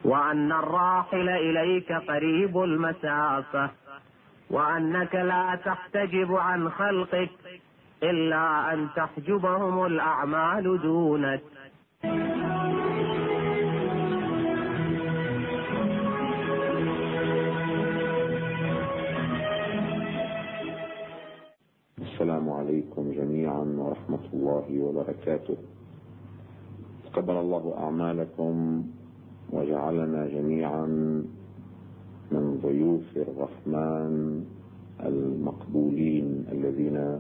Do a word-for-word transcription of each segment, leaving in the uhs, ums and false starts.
وأن الراحل إليك قريب المسافة، وأنك لا تحتجب عن خلقك إلا أن تحجبهم الأعمال دونك. السلام عليكم جميعا ورحمة الله وبركاته. تقبل الله أعمالكم وجعلنا جميعا من ضيوف الرحمن المقبولين الذين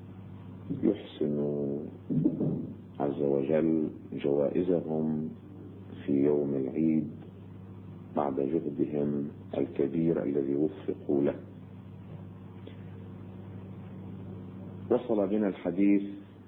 يحسن عز وجل جوائزهم في يوم العيد بعد جهدهم الكبير الذي وفقوا له. وصل بنا الحديث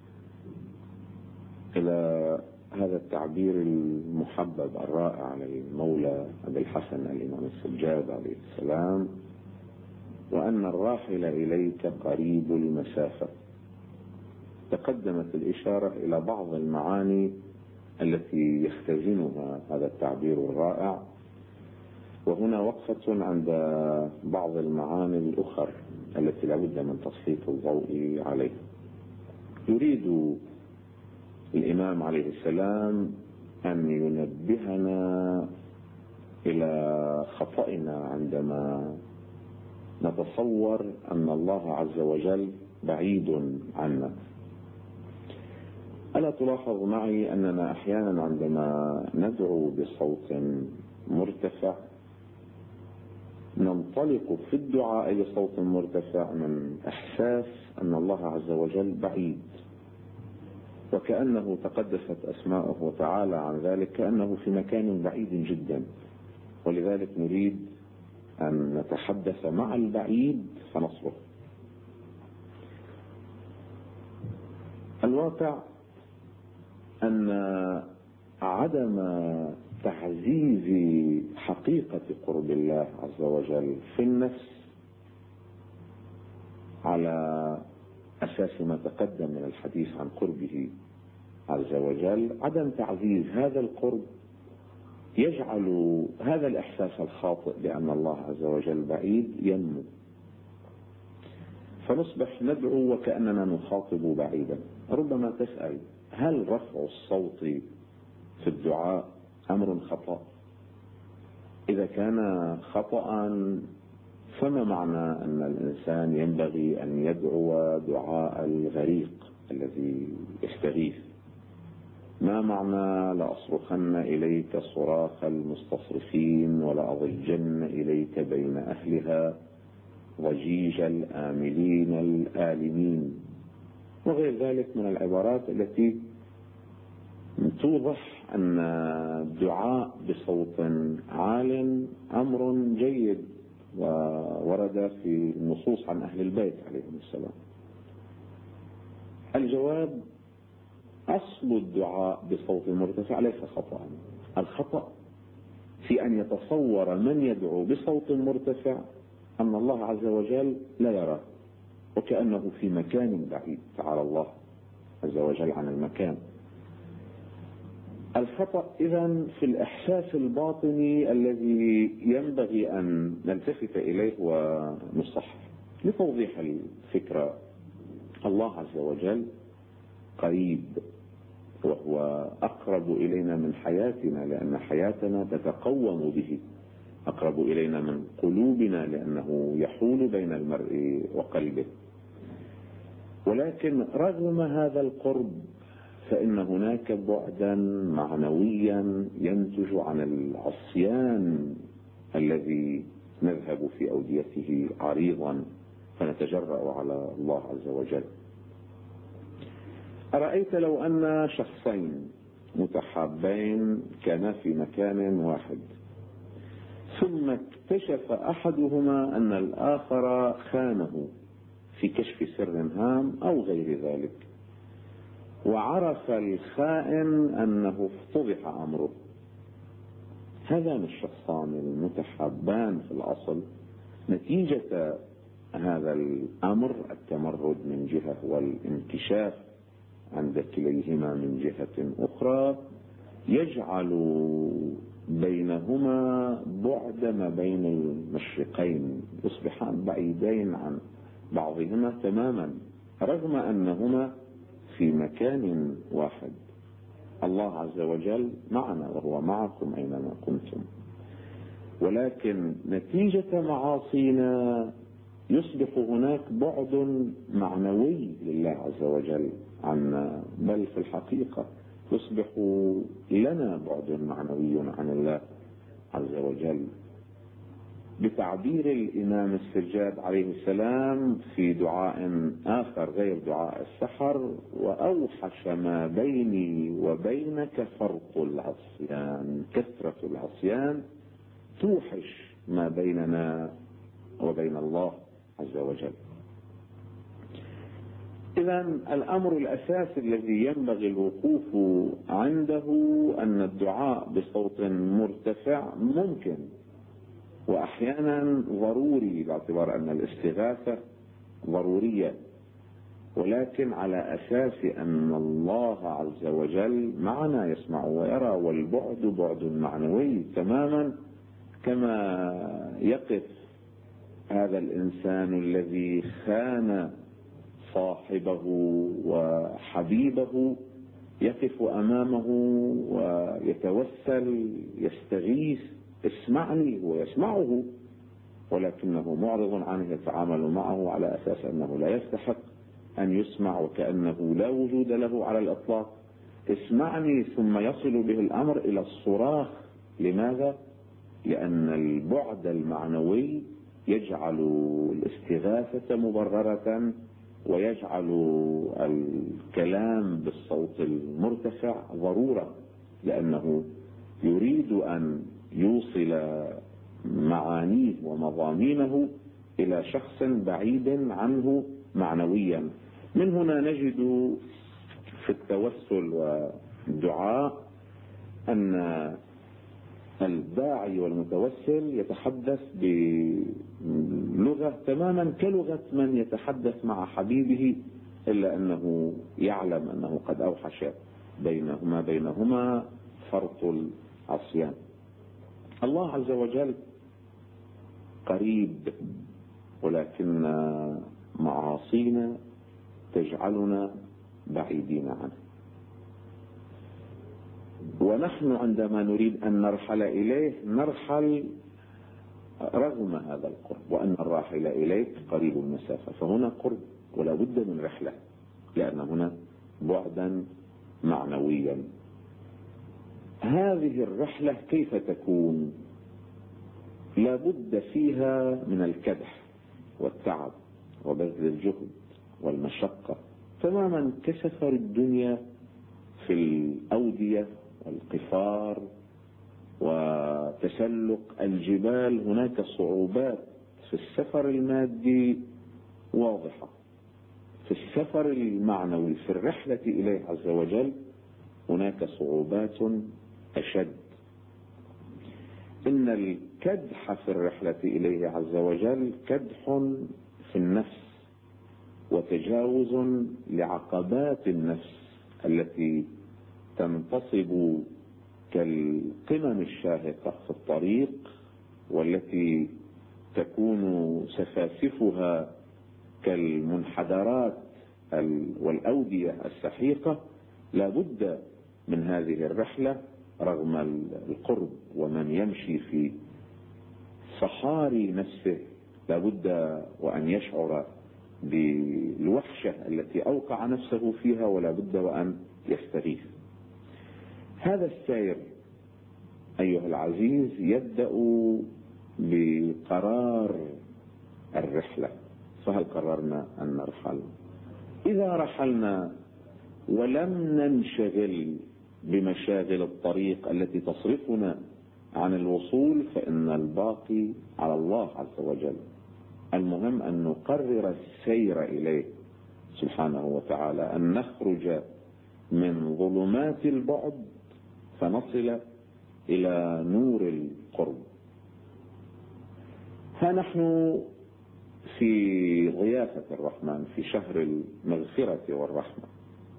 إلى هذا التعبير المحبب الرائع للمولى أبي الحسن الإمام السجاد عليه السلام: وأن الراحل إليك قريب المسافة. تقدمت الإشارة إلى بعض المعاني التي يختزنها هذا التعبير الرائع، وهنا وقفة عند بعض المعاني الأخرى التي لابد من تسليط الضوء عليها. يريد الإمام عليه السلام أن ينبهنا إلى خطئنا عندما نتصور أن الله عز وجل بعيد عنا. ألا تلاحظ معي أننا أحيانا عندما ندعو بصوت مرتفع ننطلق في الدعاء بصوت مرتفع من إحساس أن الله عز وجل بعيد، وكأنه تقدست أسماؤه وتعالى عن ذلك، كأنه في مكان بعيد جدا، ولذلك نريد أن نتحدث مع البعيد فنصره. الواقع أن عدم تعزيز حقيقة قرب الله عز وجل في النفس على أساس ما تقدم من الحديث عن قربه عز وجل، عدم تعزيز هذا القرب يجعل هذا الإحساس الخاطئ بأن الله عز وجل بعيد ينمو، فنصبح ندعو وكأننا نخاطب بعيدا. ربما تسأل: هل رفع الصوت في الدعاء أمر خطأ؟ إذا كان خطأ فما معنى أن الإنسان ينبغي أن يدعو دعاء الغريق الذي يستغيث؟ ما معنى لأصرخن إليك صراخ المستصرخين ولأضجن إليك بين أهلها ضجيج الآملين الآلمين، وغير ذلك من العبارات التي توضح أن الدعاء بصوت عال أمر جيد وورد في النصوص عن أهل البيت عليهم السلام. الجواب: أصل الدعاء بصوت مرتفع ليس خطأ. الخطأ في أن يتصور من يدعو بصوت مرتفع أن الله عز وجل لا يراه، وكأنه في مكان بعيد، تعالى الله عز وجل عن المكان. الخطأ إذن في الإحساس الباطني الذي ينبغي أن نلتفت إليه ونصحح. لتوضيح الفكرة: الله عز وجل قريب، وهو أقرب إلينا من حياتنا لأن حياتنا تتقوم به، أقرب إلينا من قلوبنا لأنه يحول بين المرء وقلبه. ولكن رغم هذا القرب فإن هناك بعدا معنويا ينتج عن العصيان الذي نذهب في أوديته عريضا فنتجرأ على الله عز وجل. أرأيت لو أن شخصين متحابين كانا في مكان واحد، ثم اكتشف أحدهما أن الآخر خانه في كشف سر هام أو غير ذلك، وعرف الخائن أنه افتضح أمره. هذان الشخصان المتحابان في الأصل نتيجة هذا الأمر التمرد من جهة والانكشاف عند كليهما من جهة أخرى يجعل بينهما بعد ما بين المشرقين، يصبحان بعيدين عن بعضهما تماما رغم أنهما في مكان واحد. الله عز وجل معنا وهو معكم أينما كنتم، ولكن نتيجة معاصينا يصبح هناك بعد معنوي لله عز وجل عنا، بل في الحقيقة يصبح لنا بعد معنوي عن الله عز وجل. بتعبير الإمام السجاد عليه السلام في دعاء آخر غير دعاء السحر: وأوحش ما بيني وبينك فرط العصيان. كثرة العصيان توحش ما بيننا وبين الله عز وجل. إذن الأمر الأساسي الذي ينبغي الوقوف عنده أن الدعاء بصوت مرتفع ممكن وأحيانا ضروري، باعتبار أن الاستغاثة ضرورية، ولكن على أساس أن الله عز وجل معنا يسمع ويرى، والبعد بعد معنوي تماما، كما يقف هذا الإنسان الذي خان صاحبه وحبيبه يقف أمامه ويتوسل يستغيث: اسمعني، ويسمعه ولكنه معرض عنه، يتعامل معه على أساس أنه لا يستحق أن يسمع وكأنه لا وجود له على الإطلاق. اسمعني، ثم يصل به الأمر إلى الصراخ. لماذا؟ لأن البعد المعنوي يجعل الاستغاثة مبررة، ويجعل الكلام بالصوت المرتفع ضرورة، لأنه يريد أن يوصل معانيه ومضامينه إلى شخص بعيد عنه معنويا. من هنا نجد في التوسل والدعاء أن الداعي والمتوسل يتحدث بلغة تماما كلغة من يتحدث مع حبيبه، إلا أنه يعلم أنه قد أوحش بينهما بينهما فرط العصيان. الله عز وجل قريب، ولكن معاصينا تجعلنا بعيدين عنه. ونحن عندما نريد أن نرحل إليه نرحل رغم هذا القرب، وأن الراحل إليك قريب المسافة، فهنا قرب ولا بد من رحلة، لأن هنا بعدا معنويا. هذه الرحلة كيف تكون؟ لا بد فيها من الكدح والتعب وبذل الجهد والمشقة، تماما كسفر الدنيا في الأودية والقفار وتسلق الجبال. هناك صعوبات في السفر المادي واضحة، في السفر المعنوي في الرحلة إليه عز وجل هناك صعوبات أشد. إن الكدح في الرحلة إليه عز وجل كدح في النفس وتجاوز لعقبات النفس التي تنتصب كالقمم الشاهقة في الطريق، والتي تكون سفاسفها كالمنحدرات والأودية السحيقة. لا بد من هذه الرحلة رغم القرب، ومن يمشي في صحاري نفسه لا بد وأن يشعر بالوحشة التي أوقع نفسه فيها، ولا بد وأن يستغيث. هذا السير أيها العزيز يبدأ بقرار الرحلة. فهل قررنا أن نرحل؟ إذا رحلنا ولم ننشغل بمشاغل الطريق التي تصرفنا عن الوصول فإن الباقي على الله عز وجل. المهم أن نقرر السير إليه سبحانه وتعالى، أن نخرج من ظلمات البعد فنصل إلى نور القرب. ها نحن في ضيافة الرحمن في شهر المغفرة والرحمة.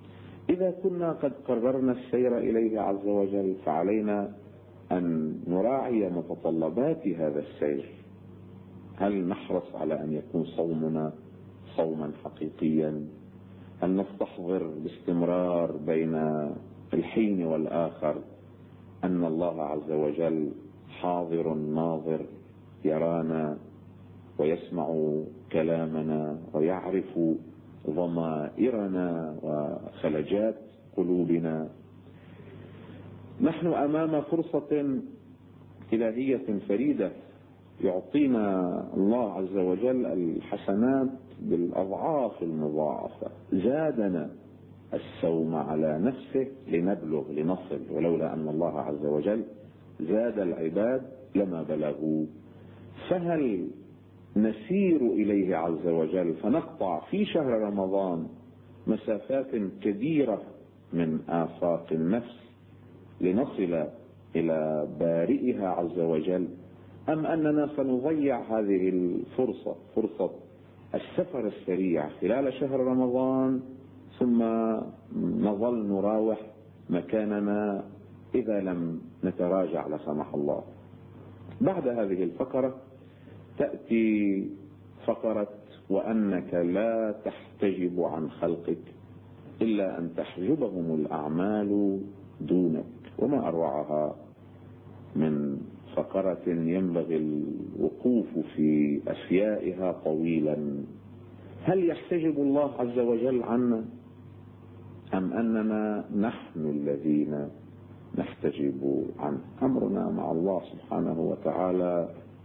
إذا كنا قد قررنا السير إليه عز وجل فعلينا أن نراعي متطلبات هذا السير. هل نحرص على أن يكون صومنا صوما حقيقيا؟ هل نستحضر باستمرار بين الحين والآخر أن الله عز وجل حاضر ناظر، يرانا ويسمع كلامنا ويعرف ضمائرنا وخلجات قلوبنا؟ نحن أمام فرصة إلهية فريدة، يعطينا الله عز وجل الحسنات بالأضعاف المضاعفة. زادنا السوم على نفسه لنبلغ لنصل، ولولا أن الله عز وجل زاد العباد لما بلغوا. فهل نسير إليه عز وجل فنقطع في شهر رمضان مسافات كبيرة من آفاق النفس لنصل إلى بارئها عز وجل، أم أننا سنضيع هذه الفرصة، فرصة السفر السريع خلال شهر رمضان، ثم نظل نراوح مكاننا إذا لم نتراجع لا سمح الله؟ بعد هذه الفقرة تأتي فقرة وأنك لا تحتجب عن خلقك إلا أن تحجبهم الأعمال دونك. وما أروعها من فقرة ينبغي الوقوف في أفيائها طويلا. هل يحتجب الله عز وجل عنا أم أننا نحن الذين نحتجب عنه؟ أمرنا مع الله سبحانه وتعالى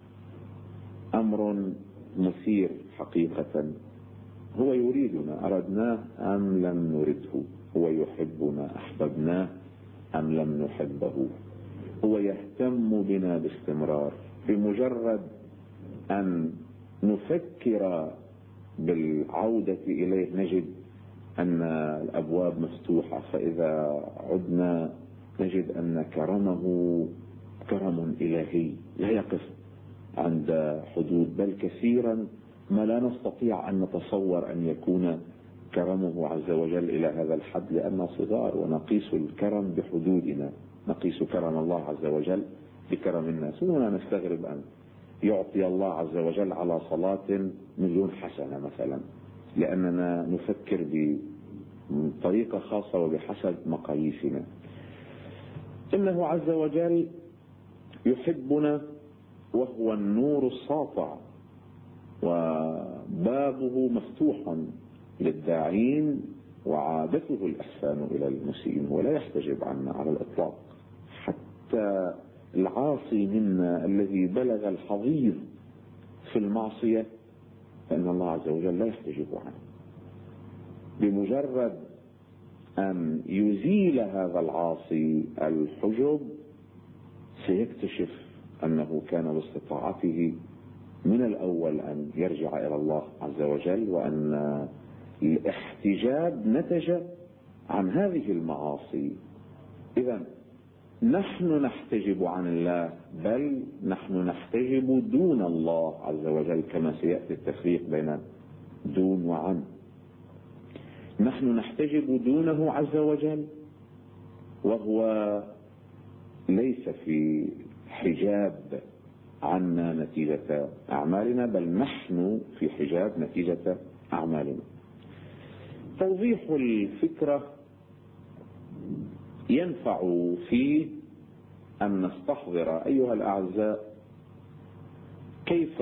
أمر مثير حقيقة. هو يريدنا أردناه أم لم نرده، هو يحبنا أحببناه أم لم نحبه، هو يهتم بنا باستمرار. بمجرد أن نفكر بالعودة إليه نجد أن الأبواب مفتوحة، فإذا عدنا نجد أن كرمه كرم إلهي لا يقف عند حدود، بل كثيرا ما لا نستطيع أن نتصور أن يكون كرمه عز وجل إلى هذا الحد، لأننا صغار ونقيس الكرم بحدودنا، نقيس كرم الله عز وجل بكرم الناس. هنا نستغرب أن يعطي الله عز وجل على صلاة مليون حسنة مثلا، لأننا نفكر بطريقة خاصة وبحسب مقاييسنا. إنه عز وجل يحبنا وهو النور الساطع، وبابه مفتوح للداعين، وعادته الإحسان إلى المسيئين ولا يحتجب عنا على الإطلاق. حتى العاصي منا الذي بلغ الحضيض في المعصية فإن الله عز وجل لا يحتجب عنه. بمجرد أن يزيل هذا العاصي الحجب سيكتشف أنه كان باستطاعته من الأول أن يرجع إلى الله عز وجل، وأن الاحتجاب نتج عن هذه المعاصي. إذن نحن نحتجب عن الله، بل نحن نحتجب دون الله عز وجل، كما سيأتي التفريق بين دون وعن. نحن نحتجب دونه عز وجل وهو ليس في حجاب عنا نتيجة أعمالنا، بل نحن في حجاب نتيجة أعمالنا. توضيح الفكرة ينفع في أن نستحضر أيها الأعزاء كيف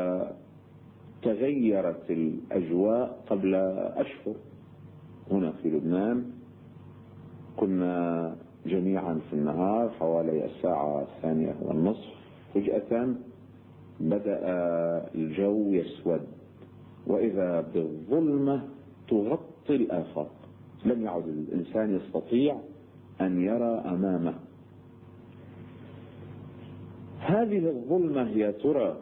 تغيرت الأجواء قبل أشهر. هنا في لبنان كنا جميعا في النهار حوالي الساعة الثانية والنصف، فجأة بدأ الجو يسود، وإذا بالظلمة تغطي الآفاق، لم يعد الإنسان يستطيع أن يرى أمامه. هذه الظلمة يا ترى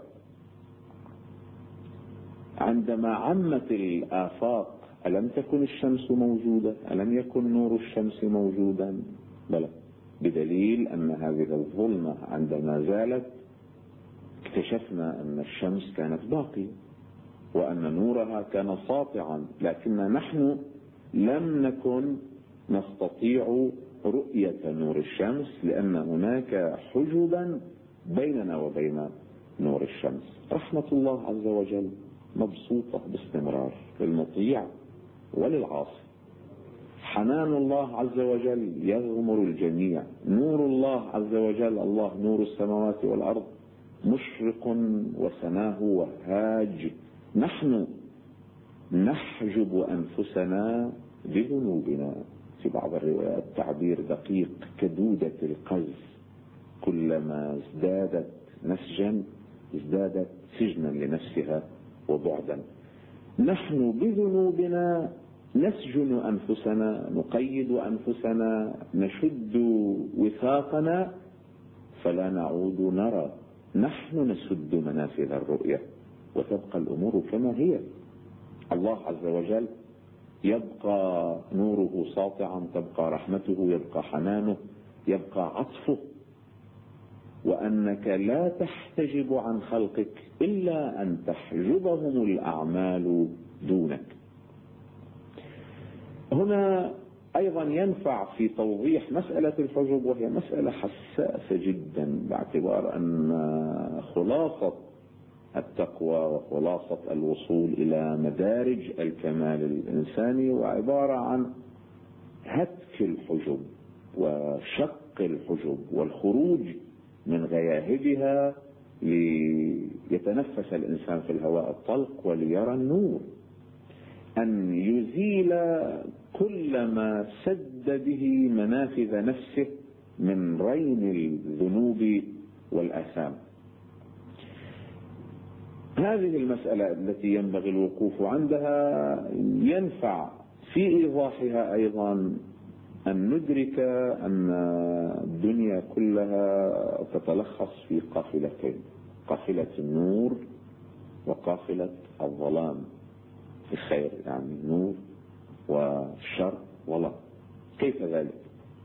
عندما عمت الآفاق ألم تكن الشمس موجودة؟ ألم يكن نور الشمس موجودا؟ بلى، بدليل أن هذه الظلمة عندما زالت اكتشفنا أن الشمس كانت باقية وأن نورها كان ساطعا، لكن نحن لم نكن نستطيع رؤية نور الشمس، لأن هناك حجبا بيننا وبين نور الشمس. رحمة الله عز وجل مبسوطة باستمرار للمطيع وللعاصي. حنان الله عز وجل يغمر الجميع. نور الله عز وجل، الله نور السماوات والأرض، مشرق وسناه وهاج. نحن نحجب أنفسنا بذنوبنا. في بعض الروايات تعبير دقيق: كدودة القز، كلما ازدادت نسجا ازدادت سجنا لنفسها وبعدا. نحن بذنوبنا نسجن أنفسنا، نقيد أنفسنا، نشد وثاقنا فلا نعود نرى. نحن نسد منافذ الرؤية وتبقى الأمور كما هي. الله عز وجل يبقى نوره ساطعا، تبقى رحمته، يبقى حنانه، يبقى عطفه، وأنك لا تحتجب عن خلقك إلا أن تحجبهم الأعمال دونك. هنا أيضا ينفع في توضيح مسألة الحجب، وهي مسألة حساسة جدا، باعتبار أن خلاصة التقوى وخلاصة الوصول إلى مدارج الكمال الإنساني وعبارة عن هتك الحجب وشق الحجب والخروج من غياهبها ليتنفس الإنسان في الهواء الطلق وليرى النور. أن يزيل كل ما سد به منافذ نفسه من رين الذنوب والآثام. هذه المسألة التي ينبغي الوقوف عندها ينفع في إيضاحها أيضا أن ندرك أن الدنيا كلها تتلخص في قافلتين: قافلة النور وقافلة الظلام. الخير يعني نور والشر ظلام. كيف ذلك؟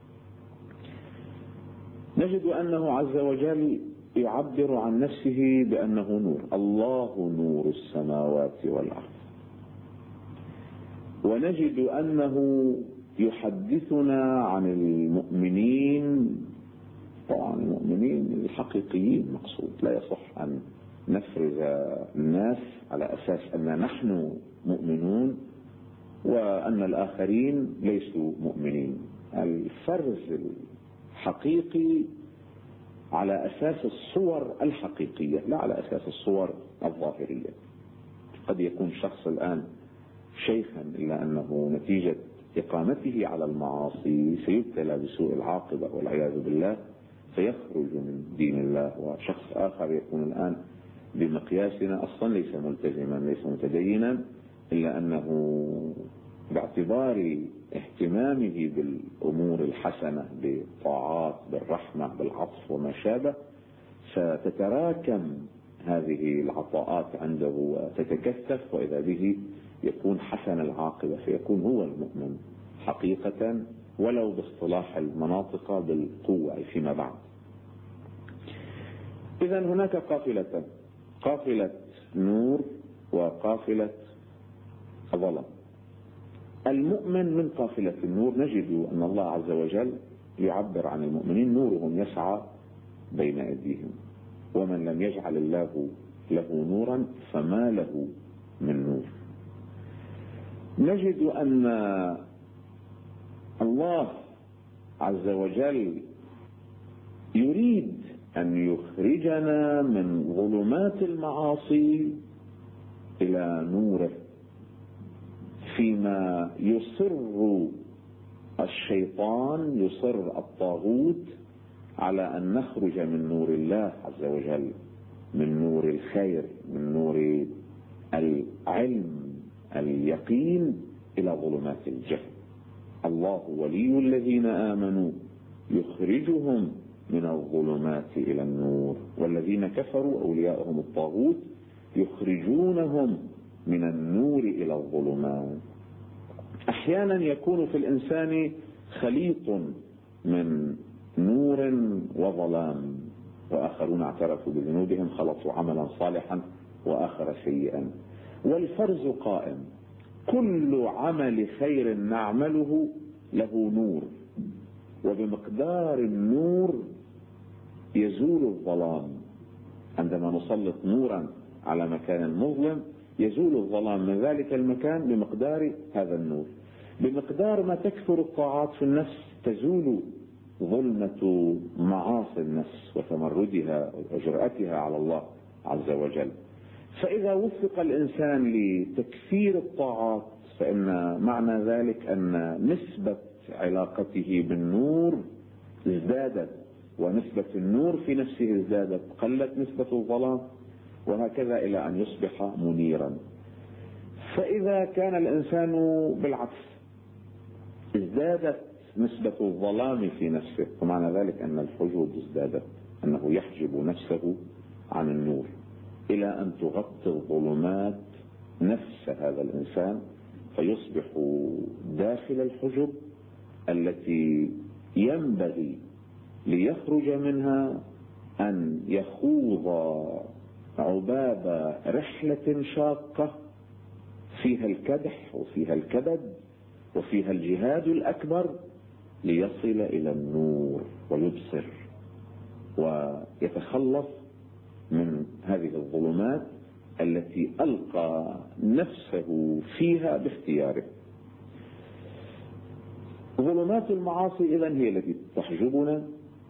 نجد أنه عز وجل يعبر عن نفسه بأنه نور. الله نور السماوات والأرض. ونجد أنه يحدثنا عن المؤمنين، طبعا المؤمنين الحقيقيين مقصود، لا يصح أن نفرز الناس على أساس أن نحن مؤمنون وأن الآخرين ليسوا مؤمنين. الفرز الحقيقي على أساس الصور الحقيقية، لا على أساس الصور الظاهرية. قد يكون شخص الآن شيخا إلا أنه نتيجة إقامته على المعاصي سيبتلى بسوء العاقبة والعياذ بالله، فيخرج من دين الله. وشخص آخر يكون الآن بمقياسنا أصلا ليس ملتزما، ليس متدينا، إلا أنه باعتبار اهتمامه بالأمور الحسنة، بالطاعات، بالرحمة، بالعطف وما شابه، ستتراكم هذه العطاءات عنده وتتكثف، وإذا به يكون حسن العاقبة، فيكون هو المؤمن حقيقة ولو باصطلاح المناطق بالقوة فيما بعد. إذن هناك قافلة، قافلة نور وقافلة ظلام. المؤمن من قافلة النور نجد أن الله عز وجل يعبر عن المؤمنين: نورهم يسعى بين أيديهم، ومن لم يجعل الله له نورا فما له من نور. نجد أن الله عز وجل يريد أن يخرجنا من ظلمات المعاصي إلى نوره، فيما يصر الشيطان، يصر الطاغوت على أن نخرج من نور الله عز وجل، من نور الخير، من نور العلم اليقين، إلى ظلمات الجهل. الله ولي الذين آمنوا يخرجهم من الظلمات إلى النور، والذين كفروا أولياءهم الطاغوت يخرجونهم من النور إلى الظلمات. أحيانا يكون في الإنسان خليط من نور وظلام، وآخرون اعترفوا بذنوبهم خلطوا عملا صالحا وآخر سيئا، والفرز قائم. كل عمل خير نعمله له نور، وبمقدار النور يزول الظلام. عندما نسلط نورا على مكان مظلم يزول الظلام من ذلك المكان بمقدار هذا النور. بمقدار ما تكثر الطاعات في النفس تزول ظلمة معاصي النفس وتمردها وجرأتها على الله عز وجل. فإذا وفق الإنسان لتكثير الطاعات فإن معنى ذلك أن نسبة علاقته بالنور ازدادت، ونسبة النور في نفسه ازدادت، قلت نسبة الظلام، وهكذا إلى أن يصبح منيرا. فإذا كان الإنسان بالعكس ازدادت نسبة الظلام في نفسه، ومعنى ذلك أن الحجب ازدادت، أنه يحجب نفسه عن النور إلى أن تغطي الظلمات نفس هذا الإنسان، فيصبح داخل الحجب التي ينبغي ليخرج منها أن يخوض عباب رحلة شاقة فيها الكدح وفيها الكبد وفيها الجهاد الأكبر ليصل إلى النور ويبصر ويتخلص من هذه الظلمات التي ألقى نفسه فيها باختياره. ظلمات المعاصي إذن هي التي تحجبنا،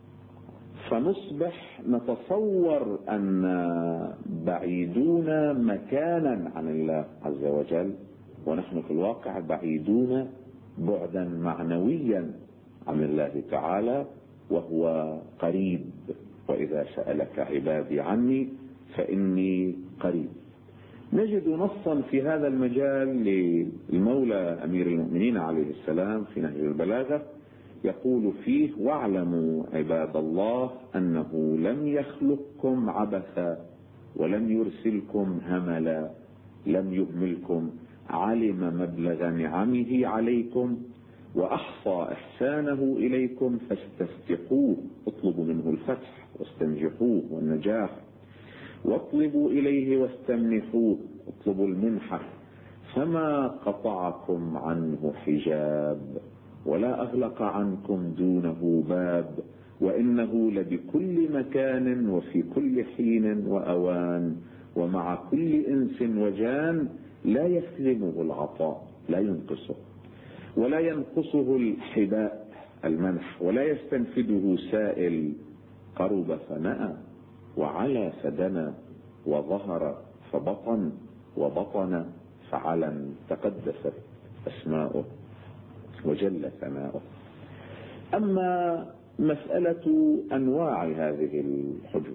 فنصبح نتصور أن بعيدون مكانا عن الله عز وجل، ونحن في الواقع بعيدون بعدا معنويا عن الله تعالى، وهو قريب. وإذا سألك عبادي عني فإني قريب. نجد نصا في هذا المجال للمولى أمير المؤمنين عليه السلام في نهج البلاغة، يقول فيه: واعلموا عباد الله أنه لم يخلقكم عبثا ولم يرسلكم هملا، لم يهملكم، علم مبلغ نعمه عليكم وأحصى إحسانه إليكم فاستفتحوه، اطلبوا منه الفتح واستنجحوه والنجاح، واطلبوا إليه واستمنحوه، اطلبوا المنحة، فما قطعكم عنه حجاب ولا أغلق عنكم دونه باب، وإنه لبكل مكان وفي كل حين وأوان ومع كل إنس وجان، لا يسلمه العطاء، لا ينقصه، ولا ينقصه الحباء المنح، ولا يستنفده سائل. قرب فنأى وعلى فدنا وظهر فبطن وبطن فعلن، تقدست أسماؤه وجل ثناؤه. أما مسألة أنواع هذه الحجب،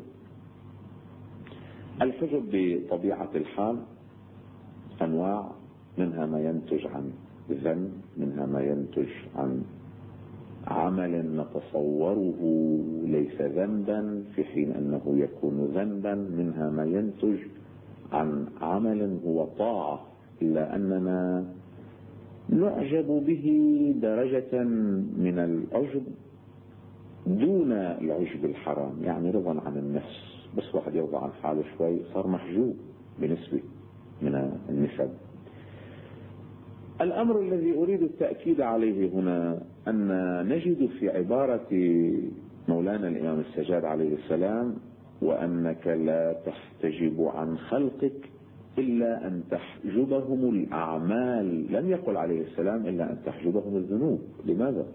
الحجب بطبيعة الحال أنواع، منها ما ينتج عن ذنب، منها ما ينتج عن عمل نتصوره ليس ذنبا في حين أنه يكون ذنبا، منها ما ينتج عن عمل هو طاعة إلا أننا نعجب به درجة من العجب دون العجب الحرام، يعني رضا عن النفس، بس واحد يرضى عن حاله شوي صار محجوب بنسبة من النسب. الأمر الذي أريد التأكيد عليه هنا أن نجد في عبارة مولانا الإمام السجاد عليه السلام: وأنك لا تحتجب عن خلقك إلا أن تحجبهم الأعمال. لم يقل عليه السلام إلا أن تحجبهم الذنوب. لماذا؟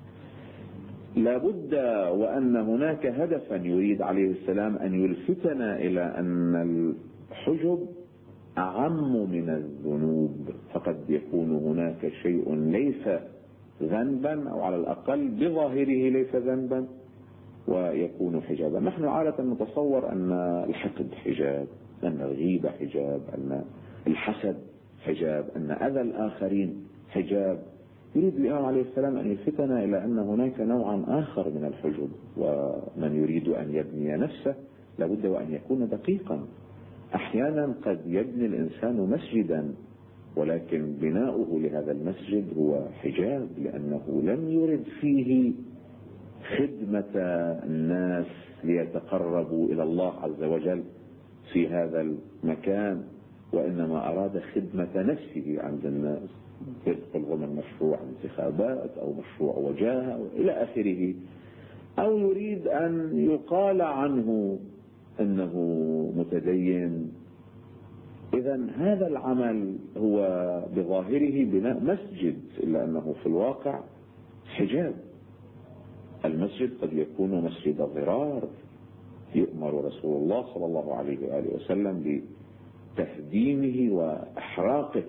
لابد وأن هناك هدفا يريد عليه السلام أن يلفتنا إلى أن الحجب أعم من الذنوب، فقد يكون هناك شيء ليس ذنبا أو على الأقل بظاهره ليس ذنبا ويكون حجابا. نحن عادة نتصور أن الحقد حجاب، أن الغيبة حجاب، أن الحسد حجاب، أن أذى الآخرين حجاب. يريد الإمام عليه السلام أن يلفتنا إلى أن هناك نوعا آخر من الحجب، ومن يريد أن يبني نفسه لابد وأن يكون دقيقا. أحيانا قد يبني الإنسان مسجدا ولكن بناؤه لهذا المسجد هو حجاب، لأنه لم يرد فيه خدمة الناس ليتقربوا إلى الله عز وجل في هذا المكان، وإنما أراد خدمة نفسه عند الناس. يدخل ضمن مشروع انتخابات أو مشروع وجاهة إلى آخره، أو يريد أن يقال عنه أنه متدين. إذن هذا العمل هو بظاهره بناء مسجد، إلا أنه في الواقع حجاب. المسجد قد يكون مسجد ضرار، يؤمر رسول الله صلى الله عليه وآله وسلم بتهديمه وإحراقه.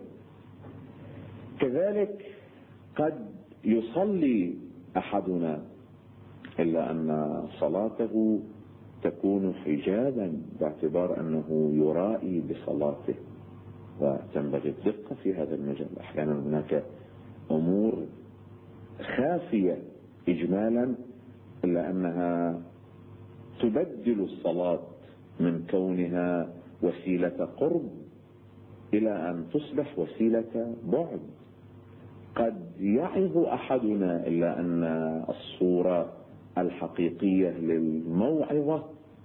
كذلك قد يصلي أحدنا إلا أن صلاته تكون حجابا باعتبار أنه يرائي بصلاته، وتنبغي الدقة في هذا المجال. أحيانا هناك أمور خافية إجمالا إلا أنها تبدل الصلاة من كونها وسيلة قرب إلى أن تصبح وسيلة بعد. قد يعظ أحدنا إلا أن الصورة الحقيقية للموعظة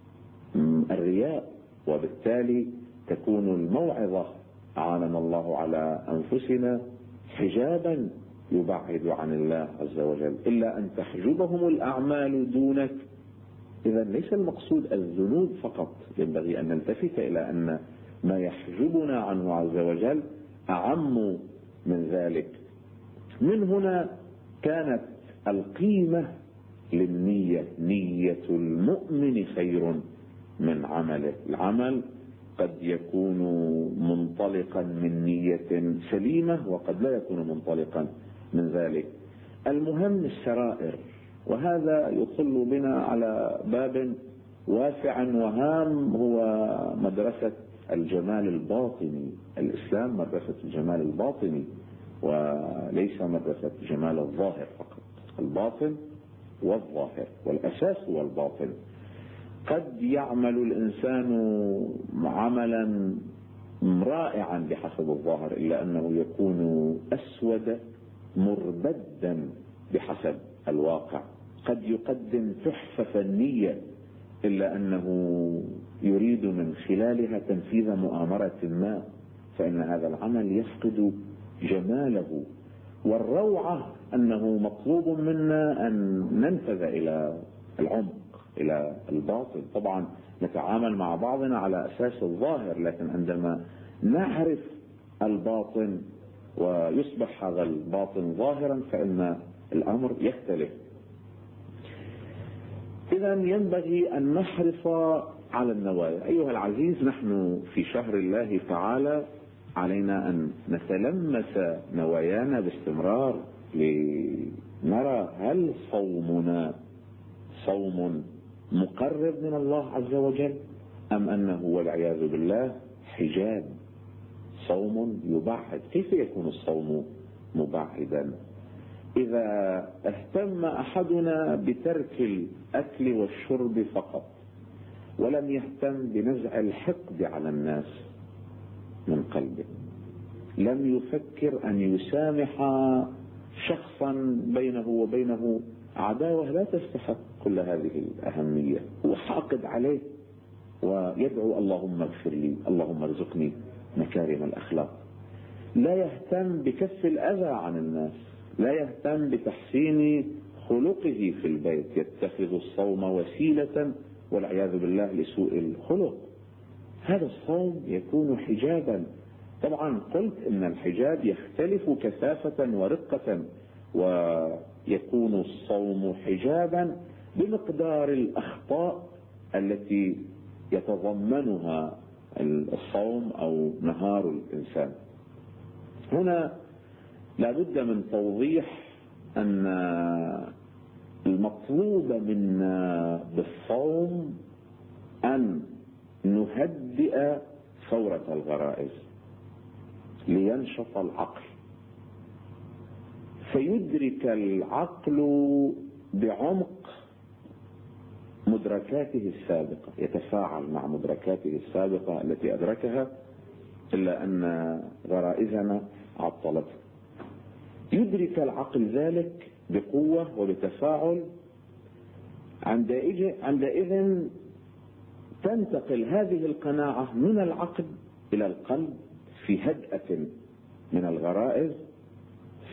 الرياء، وبالتالي تكون الموعظة أعاننا الله على أنفسنا حجابا يبعد عن الله عز وجل. إلا أن تحجبهم الأعمال دونك. إذا ليس المقصود الذنوب فقط، ينبغي أن نلتفت إلى أن ما يحجبنا عنه عز وجل أعم من ذلك. من هنا كانت القيمة للنية، نية المؤمن خير من عمله. العمل قد يكون منطلقا من نية سليمة وقد لا يكون منطلقا من ذلك. المهم السرائر، وهذا يطل بنا على باب واسع وهام، هو مدرسة الجمال الباطني. الإسلام مدرسة الجمال الباطني وليس مدرسة جمال الظاهر فقط. الباطن والظاهر، والأساس هو الباطن. قد يعمل الإنسان عملا رائعا بحسب الظاهر إلا أنه يكون أسود مربدا بحسب الواقع. قد يقدم تحفة فنية إلا أنه يريد من خلالها تنفيذ مؤامرة ما، فإن هذا العمل يفقد جماله. والروعة أنه مطلوب منا أن ننفذ إلى العمق، إلى الباطن. طبعا نتعامل مع بعضنا على أساس الظاهر، لكن عندما نعرف الباطن ويصبح هذا الباطن ظاهرا فإن الأمر يختلف. إذا ينبغي أن نحرص على النوايا. أيها العزيز، نحن في شهر الله تعالى، علينا أن نتلمس نوايانا باستمرار لنرى هل صومنا صوم مقرب من الله عز وجل أم أنه والعياذ بالله حجاب، صوم يبعد. كيف يكون الصوم مبعدا؟ إذا اهتم أحدنا بترك الأكل والشرب فقط ولم يهتم بنزع الحقد على الناس من قلبه، لم يفكر أن يسامح شخصا بينه وبينه عداوة لا تستحق كل هذه الأهمية، هو حاقد عليه ويدعو اللهم اغفر لي، اللهم ارزقني مكارم الأخلاق، لا يهتم بكف الأذى عن الناس، لا يهتم بتحسين خلقه في البيت، يتخذ الصوم وسيلة والعياذ بالله لسوء الخلق. هذا الصوم يكون حجابا. طبعا قلت ان الحجاب يختلف كثافة ورقة، ويكون الصوم حجابا بمقدار الأخطاء التي يتضمنها الصوم أو نهار الإنسان. هنا لابد من توضيح أن المطلوب منا بالصوم أن نهدئ ثورة الغرائز لينشط العقل، فيدرك العقل بعمق مدركاته السابقة، يتفاعل مع مدركاته السابقة التي أدركها إلا أن غرائزنا عطلته. يدرك العقل ذلك بقوة وبتفاعل، عندئذ تنتقل هذه القناعة من العقل إلى القلب في هدأة من الغرائز،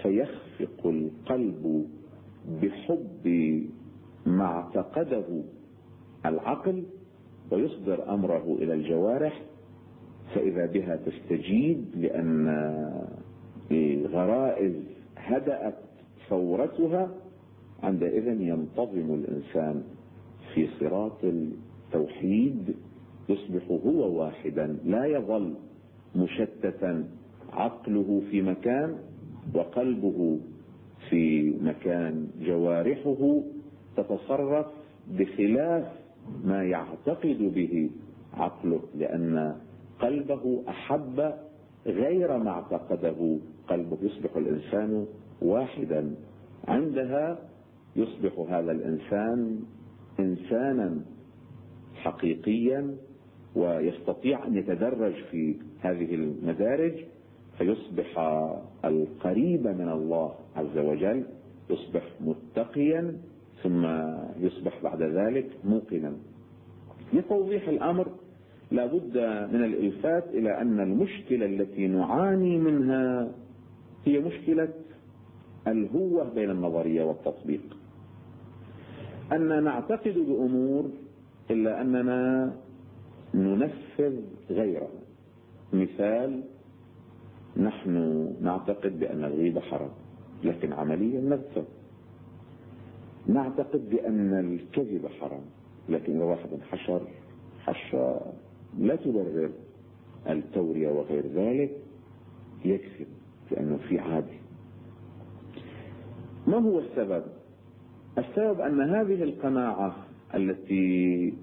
فيخفق القلب بحب ما اعتقده العقل ويصدر أمره إلى الجوارح، فإذا بها تستجيب لأن الغرائز هدأت ثورتها. عندئذ ينتظم الإنسان في صراط التوحيد، يصبح هو واحدا، لا يظل مشتتا، عقله في مكان وقلبه في مكان، جوارحه تتصرف بخلاف ما يعتقد به عقله، لأن قلبه أحب غير ما اعتقده قلبه. يصبح الإنسان واحدا، عندها يصبح هذا الإنسان إنسانا حقيقيا، ويستطيع أن يتدرج في هذه المدارج، فيصبح القريب من الله عز وجل، يصبح متقيا، ثم يصبح بعد ذلك موقنا. لتوضيح الأمر لا بد من الإلفات إلى أن المشكلة التي نعاني منها هي مشكلة الهوة بين النظرية والتطبيق، أننا نعتقد بأمور إلا أننا ننفذ غيرها. مثال: نحن نعتقد بأن الغيبة حرام، لكن عمليا نغتب. نعتقد بأن الكذب حرام، لكن لو واحد حشر حشرة لا تبرر التورية وغير ذلك، يكذب لأنه في عادي. ما هو السبب؟ السبب أن هذه القناعة التي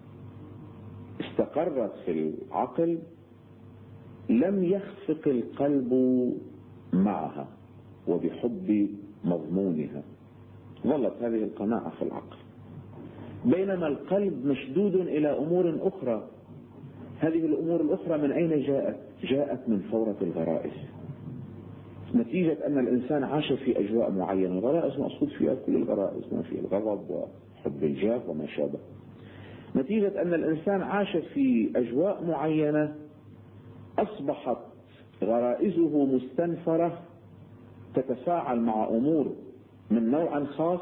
استقرت في العقل لم يخفق القلب معها وبحب مضمونها، ظلت هذه القناعة في العقل، بينما القلب مشدود إلى أمور أخرى. هذه الأمور الأخرى من أين جاءت؟ جاءت من فورة الغرائز، نتيجة أن الإنسان عاش في أجواء معينة. الغرائز مقصود فيها كل الغرائز، ما في الغضب وحب الجاه وما شابه. نتيجة أن الإنسان عاش في أجواء معينة أصبحت غرائزه مستنفرة، تتفاعل مع أمور من نوع خاص،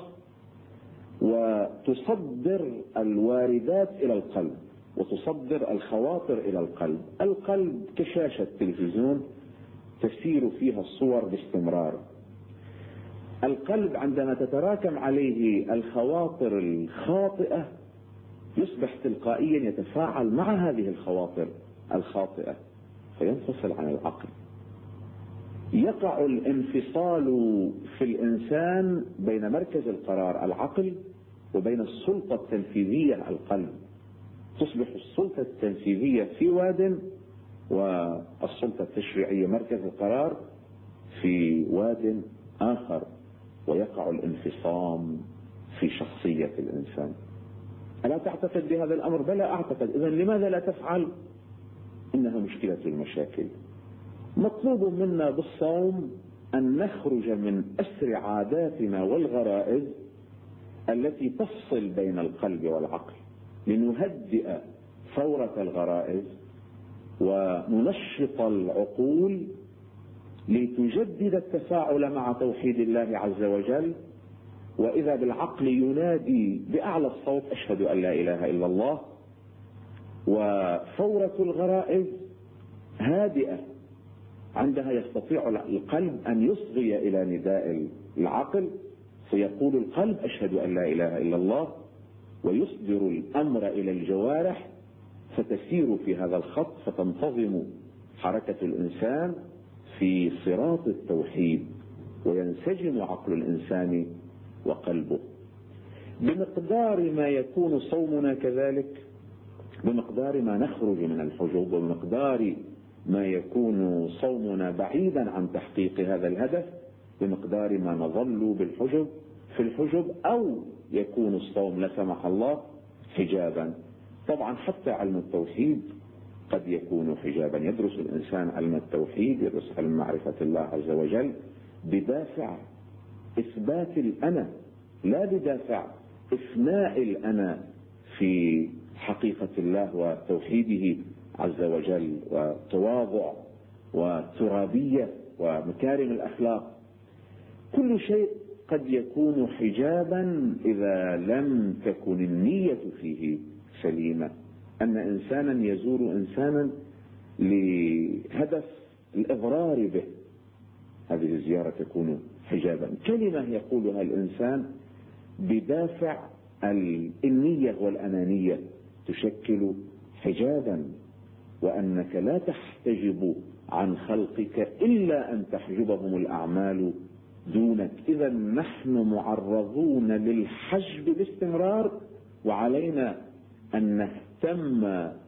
وتصدر الواردات إلى القلب وتصدر الخواطر إلى القلب. القلب كشاشة تلفزيون تسير فيها الصور باستمرار. القلب عندما تتراكم عليه الخواطر الخاطئة يصبح تلقائيا يتفاعل مع هذه الخواطر الخاطئة فينفصل عن العقل. يقع الانفصال في الإنسان بين مركز القرار العقل وبين السلطة التنفيذية القلب. تصبح السلطة التنفيذية في واد، والسلطة التشريعية مركز القرار في واد آخر، ويقع الانفصام في شخصية الإنسان. ألا تعتقد بهذا الأمر؟ بلى أعتقد. إذن لماذا لا تفعل؟ إنها مشكلة المشاكل. مطلوب منا بالصوم أن نخرج من أسر عاداتنا والغرائز التي تفصل بين القلب والعقل، لنهدئ ثورة الغرائز وننشط العقول لتجدد التفاعل مع توحيد الله عز وجل. وإذا بالعقل ينادي بأعلى الصوت: أشهد أن لا إله إلا الله. وثورة الغرائز هادئة، عندها يستطيع القلب أن يصغي إلى نداء العقل، فيقول القلب: أشهد أن لا إله إلا الله، ويصدر الأمر إلى الجوارح فتسير في هذا الخط، فتنتظم حركة الإنسان في صراط التوحيد، وينسجم عقل الإنسان وقلبه. بمقدار ما يكون صومنا كذلك، بمقدار ما نخرج من الحجب، وبمقدار ما يكون صومنا بعيدا عن تحقيق هذا الهدف، بمقدار ما نظل بالحجب في الحجب، أو يكون الصوم لا سمح الله حجابا. طبعا حتى علم التوحيد قد يكون حجابا. يدرس الإنسان علم التوحيد، يدرس علم معرفة الله عز وجل بدافع إثبات الأنا، لا بدافع إفناء الأنا في حقيقة الله وتوحيده عز وجل، وتواضع وترابية ومكارم الأخلاق. كل شيء قد يكون حجابا إذا لم تكن النية فيه سليمة. أن إنسانا يزور إنسانا لهدف الإضرار به، هذه الزيارة تكون حجابا. كلمة يقولها الإنسان بدافع النية والأنانية تشكل حجابا. وأنك لا تحتجب عن خلقك إلا أن تحجبهم الأعمال دونك. إذا نحن معرضون للحجب باستمرار، وعلينا أن نهتم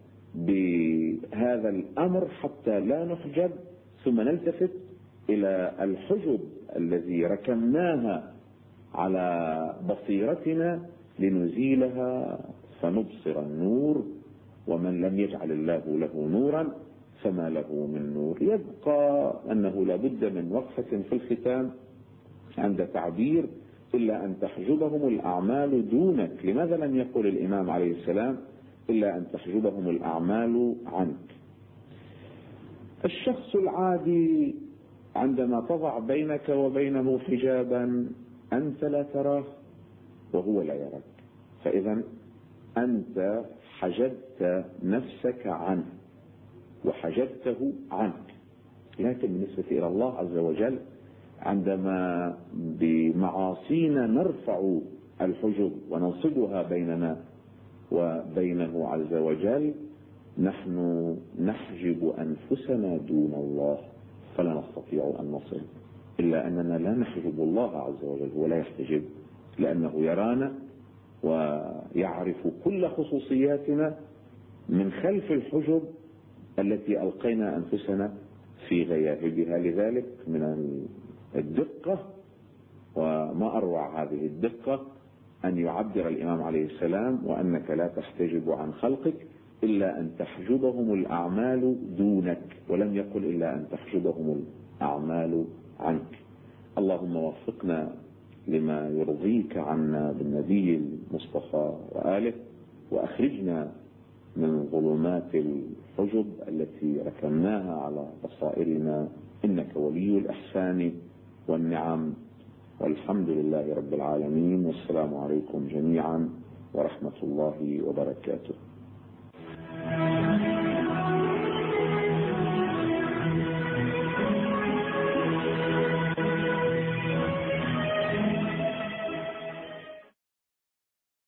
بهذا الأمر حتى لا نحجب، ثم نلتفت إلى الحجب الذي ركمناها على بصيرتنا لنزيلها فنبصر النور. ومن لم يجعل الله له نورا فما له من نور. يبقى أنه لا بد من وقفة في الختام عند تعبير إلا أن تحجبهم الأعمال دونك. لماذا لم يقل الإمام عليه السلام إلا أن تحجبهم الأعمال عنك؟ الشخص العادي عندما تضع بينك وبينه حجابا أنت لا تراه وهو لا يراك، فإذا أنت حجبت نفسك عنه وحجبته عنك. لكن بالنسبة إلى الله عز وجل عندما بمعاصينا نرفع الحجب وننصبها بيننا وبينه عز وجل، نحن نحجب أنفسنا دون الله فلا نستطيع أن نصل. إلا أننا لا نحجب الله عز وجل، هو لا يحتجب لأنه يرانا ويعرف كل خصوصياتنا من خلف الحجب التي ألقينا أنفسنا في غياهبها. لذلك من الدقة، وما أروع هذه الدقة، أن يعبر الإمام عليه السلام وأنك لا تحتجب عن خلقك إلا أن تحجبهم الأعمال دونك، ولم يقل إلا أن تحجبهم الأعمال عنك. اللهم وفقنا لما يرضيك عنا بالنبي المصطفى وآله، وأخرجنا من ظلمات الحجب التي ركمناها على بصائرنا، إنك ولي الإحسان والنعم. والحمد لله رب العالمين، والسلام عليكم جميعا ورحمة الله وبركاته.